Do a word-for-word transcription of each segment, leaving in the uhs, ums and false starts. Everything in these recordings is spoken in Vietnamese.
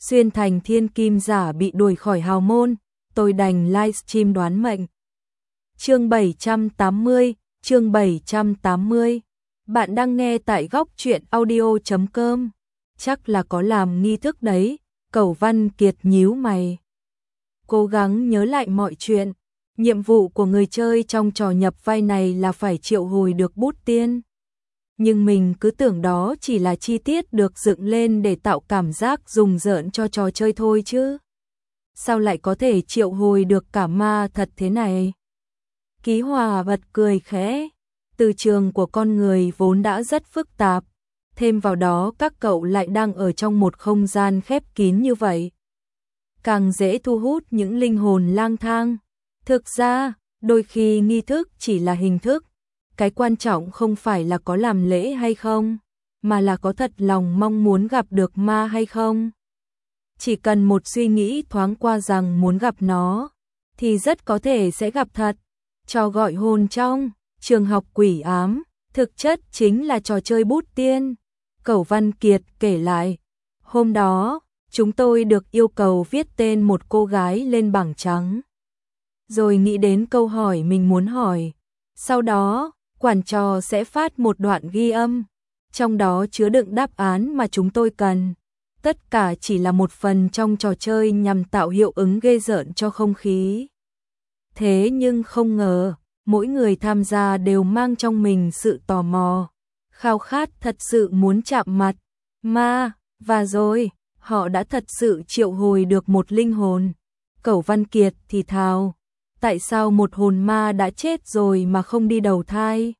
xuyên thành thiên kim giả bị đuổi khỏi hào môn, tôi đành livestream đoán mệnh. Chương bảy trăm tám mươi, chương bảy trăm tám mươi. Bạn đang nghe tại góc truyện audio chấm com. Chắc là có làm nghi thức đấy, Cẩu Văn Kiệt nhíu mày. Cố gắng nhớ lại mọi chuyện, nhiệm vụ của người chơi trong trò nhập vai này là phải triệu hồi được bút tiên. Nhưng mình cứ tưởng đó chỉ là chi tiết được dựng lên để tạo cảm giác rùng rợn cho trò chơi thôi chứ. Sao lại có thể triệu hồi được cả ma thật thế này? Ký Hòa bật cười khẽ. Từ trường của con người vốn đã rất phức tạp, thêm vào đó các cậu lại đang ở trong một không gian khép kín như vậy, càng dễ thu hút những linh hồn lang thang. Thực ra, đôi khi nghi thức chỉ là hình thức, cái quan trọng không phải là có làm lễ hay không, mà là có thật lòng mong muốn gặp được ma hay không. Chỉ cần một suy nghĩ thoáng qua rằng muốn gặp nó, thì rất có thể sẽ gặp thật. Trò gọi hồn trong trường học quỷ ám, thực chất chính là trò chơi bút tiên. Cẩu Văn Kiệt kể lại, hôm đó, chúng tôi được yêu cầu viết tên một cô gái lên bảng trắng. Rồi nghĩ đến câu hỏi mình muốn hỏi. Sau đó, quản trò sẽ phát một đoạn ghi âm, trong đó chứa đựng đáp án mà chúng tôi cần. Tất cả chỉ là một phần trong trò chơi nhằm tạo hiệu ứng ghê rợn cho không khí. Thế nhưng không ngờ, mỗi người tham gia đều mang trong mình sự tò mò, khao khát thật sự muốn chạm mặt ma, và rồi, họ đã thật sự triệu hồi được một linh hồn. Cẩu Văn Kiệt thì thào, tại sao một hồn ma đã chết rồi mà không đi đầu thai,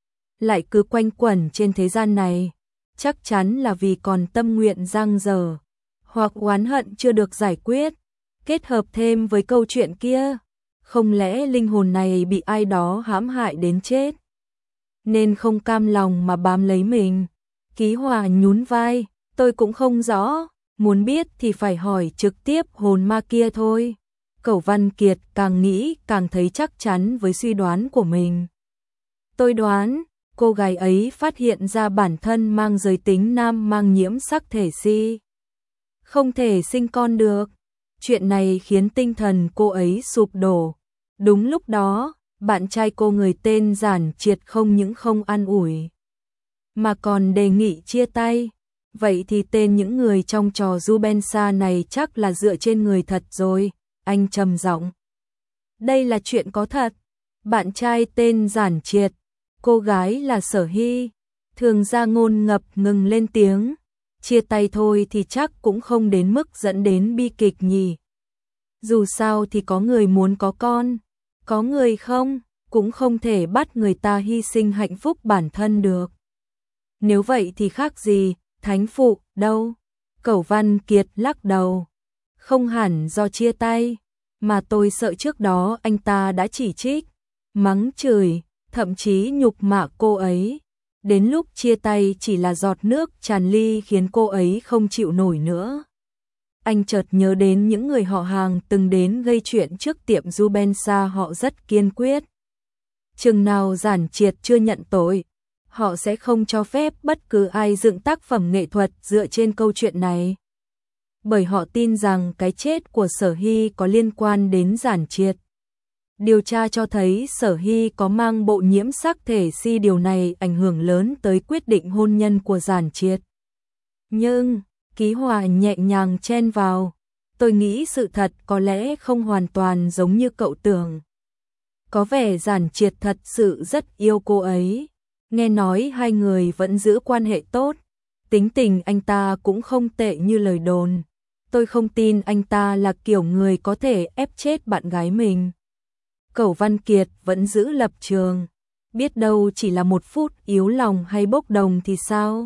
lại cứ quanh quẩn trên thế gian này? Chắc chắn là vì còn tâm nguyện dang dở, hoặc oán hận chưa được giải quyết, kết hợp thêm với câu chuyện kia. Không lẽ linh hồn này bị ai đó hãm hại đến chết, nên không cam lòng mà bám lấy mình? Ký Hòa nhún vai, tôi cũng không rõ, muốn biết thì phải hỏi trực tiếp hồn ma kia thôi. Cẩu Văn Kiệt càng nghĩ càng thấy chắc chắn với suy đoán của mình. Tôi đoán, cô gái ấy phát hiện ra bản thân mang giới tính nam, mang nhiễm sắc thể si, không thể sinh con được. Chuyện này khiến tinh thần cô ấy sụp đổ. Đúng lúc đó, bạn trai cô người tên Giản Triệt không những không an ủi, mà còn đề nghị chia tay. Vậy thì tên những người trong trò Jubensa này chắc là dựa trên người thật rồi, anh trầm giọng. Đây là chuyện có thật. Bạn trai tên Giản Triệt, cô gái là Sở Hy, Thường Gia Ngôn ngập ngừng lên tiếng. Chia tay thôi thì chắc cũng không đến mức dẫn đến bi kịch nhỉ. Dù sao thì có người muốn có con, có người không, cũng không thể bắt người ta hy sinh hạnh phúc bản thân được. Nếu vậy thì khác gì thánh phụ đâu? Cẩu Văn Kiệt lắc đầu. Không hẳn do chia tay, mà tôi sợ trước đó anh ta đã chỉ trích, mắng chửi, thậm chí nhục mạ cô ấy. Đến lúc chia tay chỉ là giọt nước tràn ly khiến cô ấy không chịu nổi nữa. Anh chợt nhớ đến những người họ hàng từng đến gây chuyện trước tiệm Jubensa, họ rất kiên quyết. Chừng nào Giản Triệt chưa nhận tội, họ sẽ không cho phép bất cứ ai dựng tác phẩm nghệ thuật dựa trên câu chuyện này. Bởi họ tin rằng cái chết của Sở Hy có liên quan đến Giản Triệt. Điều tra cho thấy Sở Hy có mang bộ nhiễm sắc thể si, điều này ảnh hưởng lớn tới quyết định hôn nhân của Giản Triệt. Nhưng, Ký Hòa nhẹ nhàng chen vào, tôi nghĩ sự thật có lẽ không hoàn toàn giống như cậu tưởng. Có vẻ Giản Triệt thật sự rất yêu cô ấy. Nghe nói hai người vẫn giữ quan hệ tốt, tính tình anh ta cũng không tệ như lời đồn. Tôi không tin anh ta là kiểu người có thể ép chết bạn gái mình. Cẩu Văn Kiệt vẫn giữ lập trường, biết đâu chỉ là một phút yếu lòng hay bốc đồng thì sao?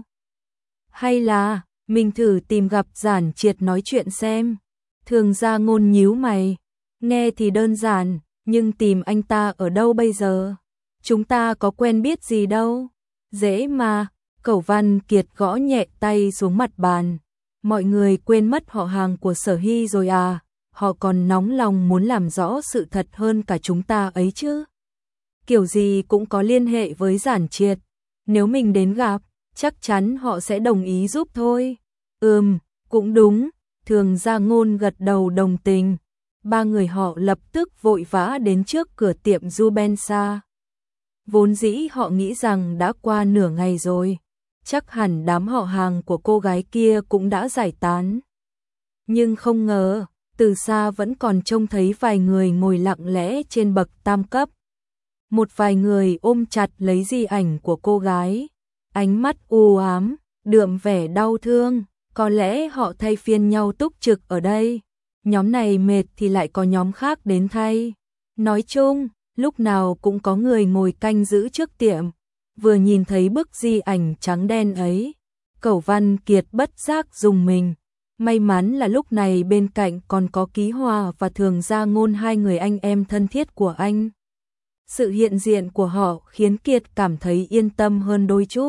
Hay là mình thử tìm gặp Giản Triệt nói chuyện xem. Thường Gia Ngôn nhíu mày, nghe thì đơn giản, nhưng tìm anh ta ở đâu bây giờ? Chúng ta có quen biết gì đâu. Dễ mà. Cẩu Văn Kiệt gõ nhẹ tay xuống mặt bàn. Mọi người quên mất họ hàng của Sở Hy rồi à? Họ còn nóng lòng muốn làm rõ sự thật hơn cả chúng ta ấy chứ. Kiểu gì cũng có liên hệ với Giản Triệt. Nếu mình đến gặp, chắc chắn họ sẽ đồng ý giúp thôi. Ừm, cũng đúng. Thường Gia Ngôn gật đầu đồng tình. Ba người họ lập tức vội vã đến trước cửa tiệm Jubensa. Vốn dĩ họ nghĩ rằng đã qua nửa ngày rồi, chắc hẳn đám họ hàng của cô gái kia cũng đã giải tán. Nhưng không ngờ, từ xa vẫn còn trông thấy vài người ngồi lặng lẽ trên bậc tam cấp. Một vài người ôm chặt lấy di ảnh của cô gái, ánh mắt u ám, đượm vẻ đau thương, có lẽ họ thay phiên nhau túc trực ở đây. Nhóm này mệt thì lại có nhóm khác đến thay. Nói chung, lúc nào cũng có người ngồi canh giữ trước tiệm. Vừa nhìn thấy bức di ảnh trắng đen ấy, Cẩu Văn Kiệt bất giác rùng mình. May mắn là lúc này bên cạnh còn có Ký Hòa và Thường Gia Ngôn, hai người anh em thân thiết của anh. Sự hiện diện của họ khiến Kiệt cảm thấy yên tâm hơn đôi chút.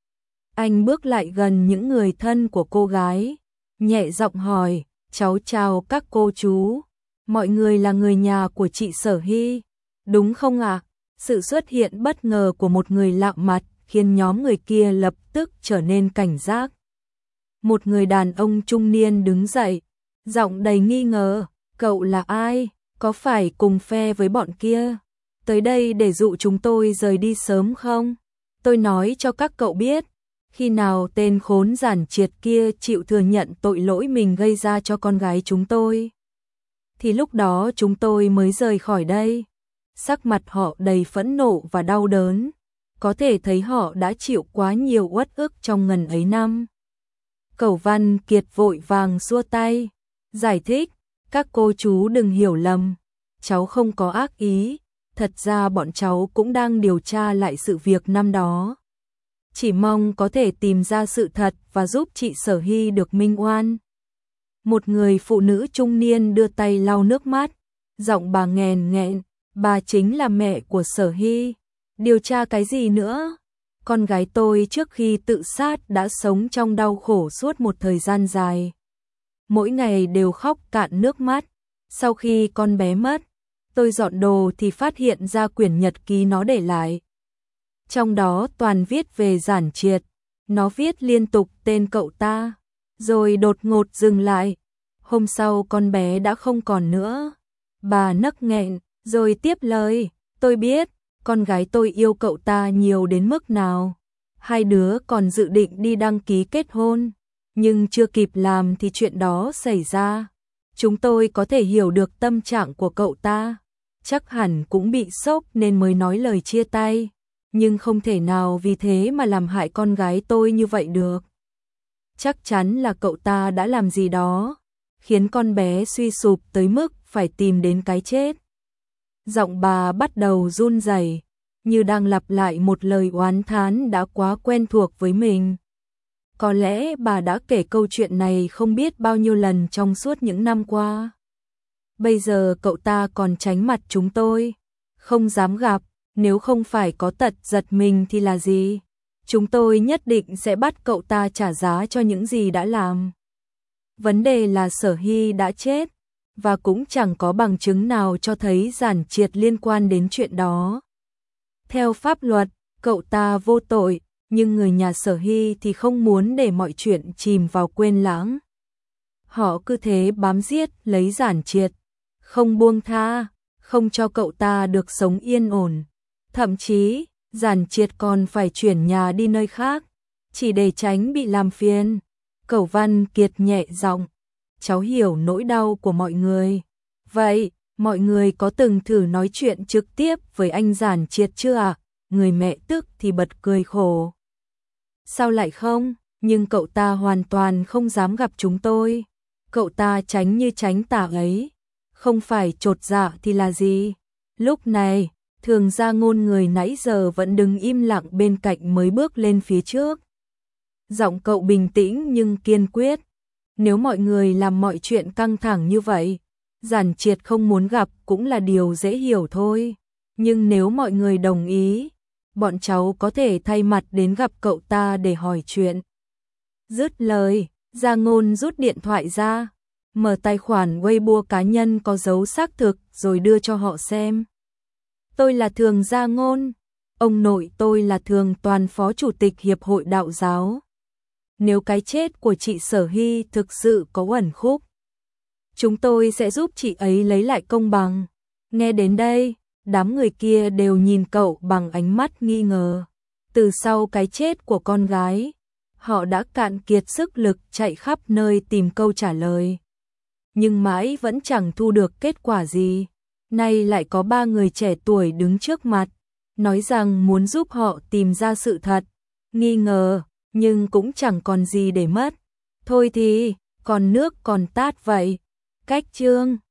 Anh bước lại gần những người thân của cô gái, nhẹ giọng hỏi, cháu chào các cô chú, mọi người là người nhà của chị Sở Hy, đúng không ạ? À? Sự xuất hiện bất ngờ của một người lạ mặt khiến nhóm người kia lập tức trở nên cảnh giác. Một người đàn ông trung niên đứng dậy, giọng đầy nghi ngờ, cậu là ai, có phải cùng phe với bọn kia? Tới đây để dụ chúng tôi rời đi sớm không? Tôi nói cho các cậu biết, khi nào tên khốn giản triệt kia chịu thừa nhận tội lỗi mình gây ra cho con gái chúng tôi, thì lúc đó chúng tôi mới rời khỏi đây. Sắc mặt họ đầy phẫn nộ và đau đớn, có thể thấy họ đã chịu quá nhiều uất ức trong ngần ấy năm. Cẩu Văn Kiệt vội vàng xua tay, giải thích, các cô chú đừng hiểu lầm, cháu không có ác ý, thật ra bọn cháu cũng đang điều tra lại sự việc năm đó. Chỉ mong có thể tìm ra sự thật và giúp chị Sở Hy được minh oan. Một người phụ nữ trung niên đưa tay lau nước mắt, giọng bà nghèn nghẹn, bà chính là mẹ của Sở Hy. Điều tra cái gì nữa? Con gái tôi trước khi tự sát đã sống trong đau khổ suốt một thời gian dài. Mỗi ngày đều khóc cạn nước mắt. Sau khi con bé mất, tôi dọn đồ thì phát hiện ra quyển nhật ký nó để lại. Trong đó toàn viết về giản triệt, nó viết liên tục tên cậu ta, rồi đột ngột dừng lại. Hôm sau con bé đã không còn nữa. Bà nấc nghẹn, rồi tiếp lời, tôi biết, con gái tôi yêu cậu ta nhiều đến mức nào. Hai đứa còn dự định đi đăng ký kết hôn, nhưng chưa kịp làm thì chuyện đó xảy ra. Chúng tôi có thể hiểu được tâm trạng của cậu ta, chắc hẳn cũng bị sốc nên mới nói lời chia tay. Nhưng không thể nào vì thế mà làm hại con gái tôi như vậy được. Chắc chắn là cậu ta đã làm gì đó, khiến con bé suy sụp tới mức phải tìm đến cái chết. Giọng bà bắt đầu run rẩy, như đang lặp lại một lời oán thán đã quá quen thuộc với mình. Có lẽ bà đã kể câu chuyện này không biết bao nhiêu lần trong suốt những năm qua. Bây giờ cậu ta còn tránh mặt chúng tôi, không dám gặp. Nếu không phải có tật giật mình thì là gì? Chúng tôi nhất định sẽ bắt cậu ta trả giá cho những gì đã làm. Vấn đề là Sở Hy đã chết, và cũng chẳng có bằng chứng nào cho thấy giản triệt liên quan đến chuyện đó. Theo pháp luật, cậu ta vô tội, nhưng người nhà Sở Hy thì không muốn để mọi chuyện chìm vào quên lãng. Họ cứ thế bám giết lấy giản triệt, không buông tha, không cho cậu ta được sống yên ổn. Thậm chí, giản triệt còn phải chuyển nhà đi nơi khác, chỉ để tránh bị làm phiền. Cẩu Văn Kiệt nhẹ giọng, cháu hiểu nỗi đau của mọi người. Vậy, mọi người có từng thử nói chuyện trực tiếp với anh giản triệt chưa ạ? À? Người mẹ tức thì bật cười khổ. Sao lại không? Nhưng cậu ta hoàn toàn không dám gặp chúng tôi. Cậu ta tránh như tránh tà ấy. Không phải chột dạ thì là gì? Lúc này, Thường Gia Ngôn người nãy giờ vẫn đứng im lặng bên cạnh mới bước lên phía trước. Giọng cậu bình tĩnh nhưng kiên quyết. Nếu mọi người làm mọi chuyện căng thẳng như vậy, giản triệt không muốn gặp cũng là điều dễ hiểu thôi. Nhưng nếu mọi người đồng ý, bọn cháu có thể thay mặt đến gặp cậu ta để hỏi chuyện. Dứt lời, Gia Ngôn rút điện thoại ra, mở tài khoản Weibo cá nhân có dấu xác thực rồi đưa cho họ xem. Tôi là Thường Gia Ngôn, ông nội tôi là Thường Toàn, phó chủ tịch Hiệp hội Đạo giáo. Nếu cái chết của chị Sở Hy thực sự có uẩn khúc, Chúng tôi sẽ giúp chị ấy lấy lại công bằng. Nghe đến đây, đám người kia đều nhìn cậu bằng ánh mắt nghi ngờ. Từ sau cái chết của con gái, họ đã cạn kiệt sức lực chạy khắp nơi tìm câu trả lời. Nhưng mãi vẫn chẳng thu được kết quả gì. Nay lại có ba người trẻ tuổi đứng trước mặt, nói rằng muốn giúp họ tìm ra sự thật. Nghi ngờ, nhưng cũng chẳng còn gì để mất. Thôi thì, còn nước còn tát vậy. Cách chương